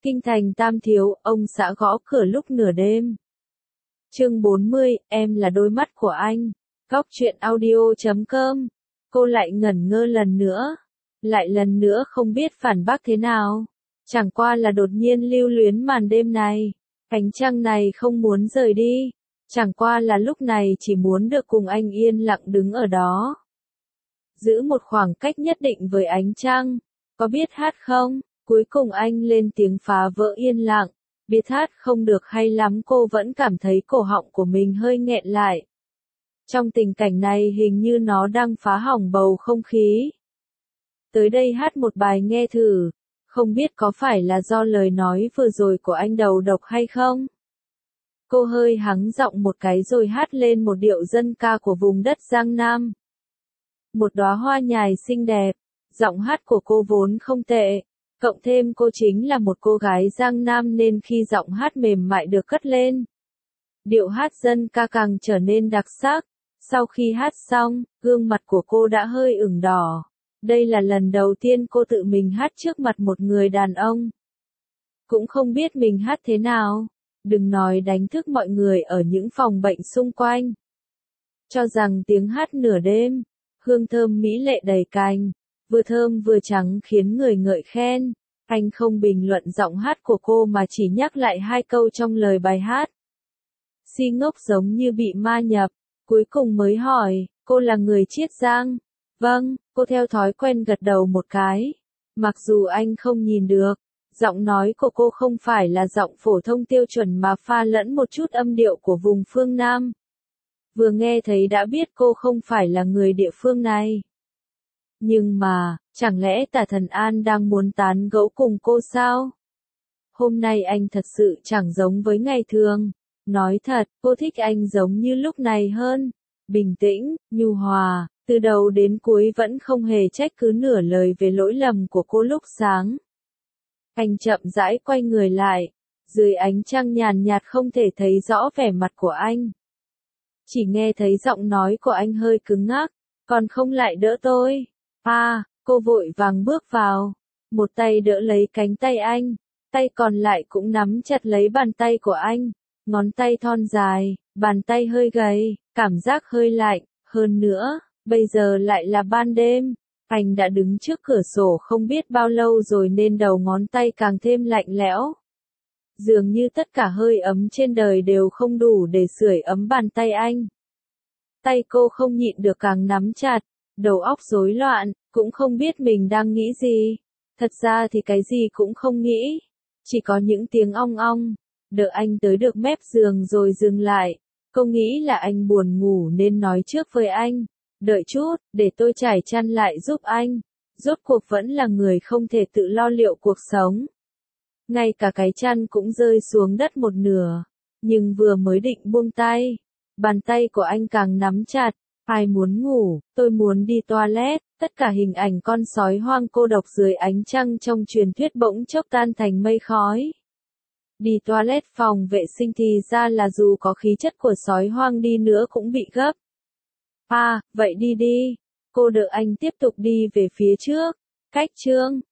Kinh thành Tam Thiếu, ông xã gõ cửa lúc nửa đêm. Chương 40, em là đôi mắt của anh. Góc truyện audio.com. Cô lại ngẩn ngơ lần nữa. Lại lần nữa không biết phản bác thế nào. Chẳng qua là đột nhiên lưu luyến màn đêm này. Ánh trăng này không muốn rời đi. Chẳng qua là lúc này chỉ muốn được cùng anh yên lặng đứng ở đó. Giữ một khoảng cách nhất định với ánh trăng. Có biết hát không? Cuối cùng anh lên tiếng phá vỡ yên lặng. Biết hát không được hay lắm, cô vẫn cảm thấy cổ họng của mình hơi nghẹn lại. Trong tình cảnh này hình như nó đang phá hỏng bầu không khí. Tới đây hát một bài nghe thử. Không biết có phải là do lời nói vừa rồi của anh đầu độc hay không? Cô hơi hắng giọng một cái rồi hát lên một điệu dân ca của vùng đất Giang Nam. Một đóa hoa nhài xinh đẹp. Giọng hát của cô vốn không tệ. Cộng thêm cô chính là một cô gái Giang Nam nên khi giọng hát mềm mại được cất lên, điệu hát dân ca càng trở nên đặc sắc. Sau khi hát xong, gương mặt của cô đã hơi ửng đỏ. Đây là lần đầu tiên cô tự mình hát trước mặt một người đàn ông. Cũng không biết mình hát thế nào. Đừng nói đánh thức mọi người ở những phòng bệnh xung quanh. Cho rằng tiếng hát nửa đêm, hương thơm mỹ lệ đầy cành, vừa thơm vừa trắng khiến người ngợi khen. Anh không bình luận giọng hát của cô mà chỉ nhắc lại hai câu trong lời bài hát. Si ngốc giống như bị ma nhập. Cuối cùng mới hỏi, cô là người Chiết Giang? Vâng, cô theo thói quen gật đầu một cái. Mặc dù anh không nhìn được, giọng nói của cô không phải là giọng phổ thông tiêu chuẩn mà pha lẫn một chút âm điệu của vùng phương Nam. Vừa nghe thấy đã biết cô không phải là người địa phương này. Nhưng mà, chẳng lẽ Tả Thần An đang muốn tán gẫu cùng cô sao? Hôm nay anh thật sự chẳng giống với ngày thường. Nói thật, cô thích anh giống như lúc này hơn. Bình tĩnh, nhu hòa, từ đầu đến cuối vẫn không hề trách cứ nửa lời về lỗi lầm của cô lúc sáng. Anh chậm rãi quay người lại. Dưới ánh trăng nhàn nhạt không thể thấy rõ vẻ mặt của anh. Chỉ nghe thấy giọng nói của anh hơi cứng ngắc. Còn không lại đỡ tôi. Cô vội vàng bước vào. Một tay đỡ lấy cánh tay anh. Tay còn lại cũng nắm chặt lấy bàn tay của anh. Ngón tay thon dài, bàn tay hơi gầy, cảm giác hơi lạnh. Hơn nữa, bây giờ lại là ban đêm. Anh đã đứng trước cửa sổ không biết bao lâu rồi nên đầu ngón tay càng thêm lạnh lẽo. Dường như tất cả hơi ấm trên đời đều không đủ để sưởi ấm bàn tay anh. Tay cô không nhịn được càng nắm chặt. Đầu óc rối loạn, cũng không biết mình đang nghĩ gì. Thật ra thì cái gì cũng không nghĩ. Chỉ có những tiếng ong ong. Đợi anh tới được mép giường rồi dừng lại. Cô nghĩ là anh buồn ngủ nên nói trước với anh. Đợi chút, để tôi trải chăn lại giúp anh. Rốt cuộc vẫn là người không thể tự lo liệu cuộc sống. Ngay cả cái chăn cũng rơi xuống đất một nửa. Nhưng vừa mới định buông tay, bàn tay của anh càng nắm chặt. Ai muốn ngủ, tôi muốn đi toilet, tất cả hình ảnh con sói hoang cô độc dưới ánh trăng trong truyền thuyết bỗng chốc tan thành mây khói. Đi toilet phòng vệ sinh thì ra là dù có khí chất của sói hoang đi nữa cũng bị gấp. Vậy đi đi. Cô đợi anh tiếp tục đi về phía trước. Cách chương